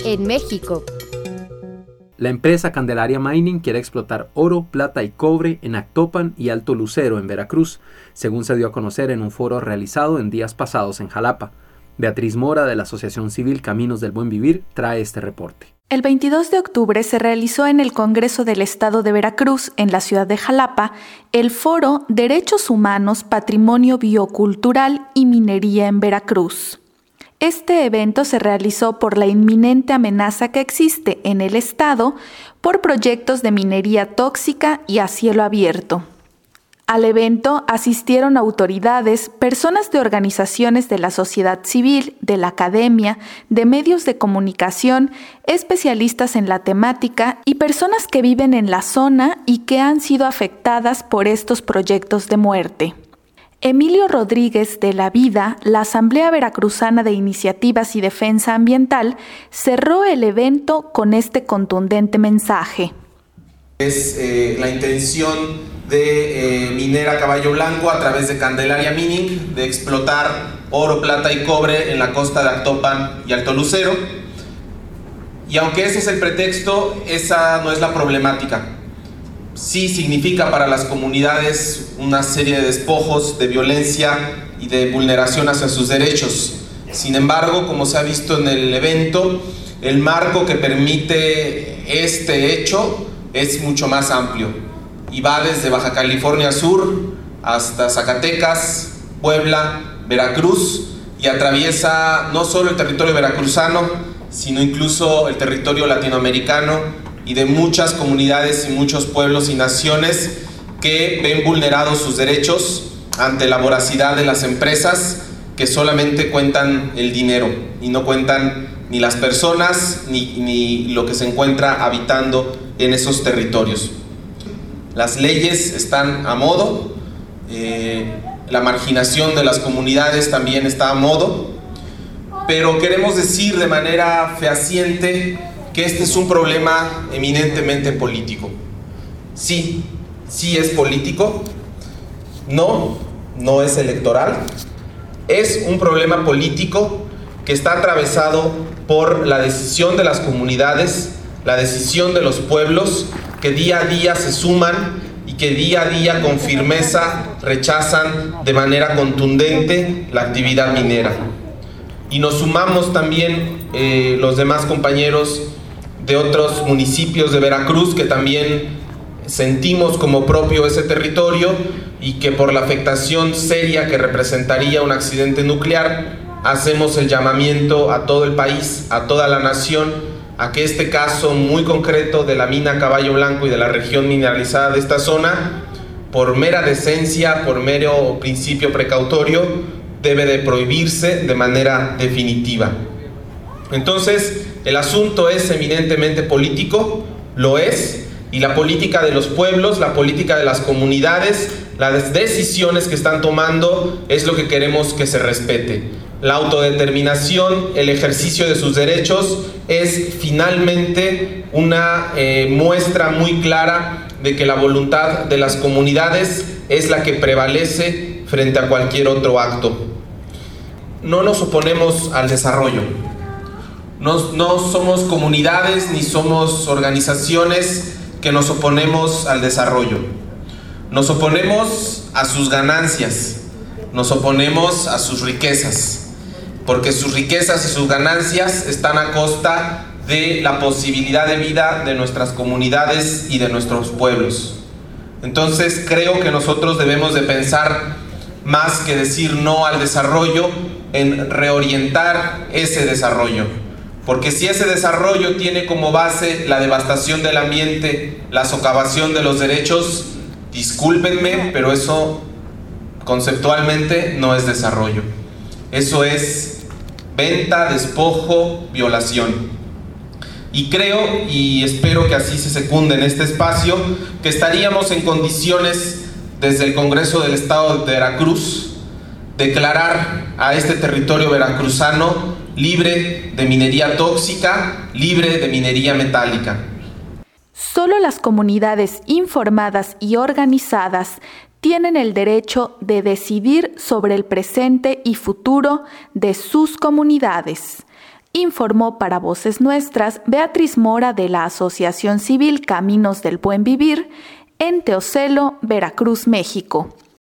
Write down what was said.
en México. La empresa Candelaria Mining quiere explotar oro, plata y cobre en Actopan y Alto Lucero, en Veracruz, según se dio a conocer en un foro realizado en días pasados en Jalapa. Beatriz Mora, de la Asociación Civil Caminos del Buen Vivir, trae este reporte. El 22 de octubre se realizó en el Congreso del Estado de Veracruz, en la ciudad de Jalapa, el foro Derechos Humanos, Patrimonio Biocultural y Minería en Veracruz. Este evento se realizó por la inminente amenaza que existe en el estado por proyectos de minería tóxica y a cielo abierto. Al evento asistieron autoridades, personas de organizaciones de la sociedad civil, de la academia, de medios de comunicación, especialistas en la temática y personas que viven en la zona y que han sido afectadas por estos proyectos de muerte. Emilio Rodríguez de La Vida, la Asamblea Veracruzana de Iniciativas y Defensa Ambiental, cerró el evento con este contundente mensaje. Es la intención de Minera Caballo Blanco a través de Candelaria Mining de explotar oro, plata y cobre en la costa de Actopan y Alto Lucero. Y aunque ese es el pretexto, esa no es la problemática. Sí significa para las comunidades una serie de despojos, de violencia y de vulneración hacia sus derechos. Sin embargo, como se ha visto en el evento, el marco que permite este hecho es mucho más amplio y va desde Baja California Sur hasta Zacatecas, Puebla, Veracruz, y atraviesa no solo el territorio veracruzano, sino incluso el territorio latinoamericano y de muchas comunidades y muchos pueblos y naciones que ven vulnerados sus derechos ante la voracidad de las empresas que solamente cuentan el dinero y no cuentan ni las personas ni lo que se encuentra habitando en esos territorios. Las leyes están a modo, la marginación de las comunidades también está a modo, pero queremos decir de manera fehaciente que este es un problema eminentemente político. Sí es político, no es electoral, es un problema político que está atravesado por la decisión de las comunidades, la decisión de los pueblos que día a día se suman y que día a día con firmeza rechazan de manera contundente la actividad minera. Y nos sumamos también los demás compañeros de otros municipios de Veracruz que también sentimos como propio ese territorio y que por la afectación seria que representaría un accidente nuclear, hacemos el llamamiento a todo el país, a toda la nación, a que este caso muy concreto de la mina Caballo Blanco y de la región mineralizada de esta zona, por mera decencia, por mero principio precautorio, debe de prohibirse de manera definitiva. Entonces, el asunto es eminentemente político, lo es, y la política de los pueblos, la política de las comunidades, las decisiones que están tomando es lo que queremos que se respete. La autodeterminación, el ejercicio de sus derechos es finalmente una muestra muy clara de que la voluntad de las comunidades es la que prevalece frente a cualquier otro acto. No nos oponemos al desarrollo. No somos comunidades ni somos organizaciones que nos oponemos al desarrollo. Nos oponemos a sus ganancias, nos oponemos a sus riquezas, porque sus riquezas y sus ganancias están a costa de la posibilidad de vida de nuestras comunidades y de nuestros pueblos. Entonces creo que nosotros debemos de pensar, más que decir no al desarrollo, en reorientar ese desarrollo. Porque si ese desarrollo tiene como base la devastación del ambiente, la socavación de los derechos, discúlpenme, pero eso conceptualmente no es desarrollo. Eso es venta, despojo, violación. Y creo y espero que así se secunde en este espacio, que estaríamos en condiciones desde el Congreso del Estado de Veracruz declarar a este territorio veracruzano libre de minería tóxica, libre de minería metálica. Solo las comunidades informadas y organizadas tienen el derecho de decidir sobre el presente y futuro de sus comunidades. Informó para Voces Nuestras Beatriz Mora de la Asociación Civil Caminos del Buen Vivir en Teocelo, Veracruz, México.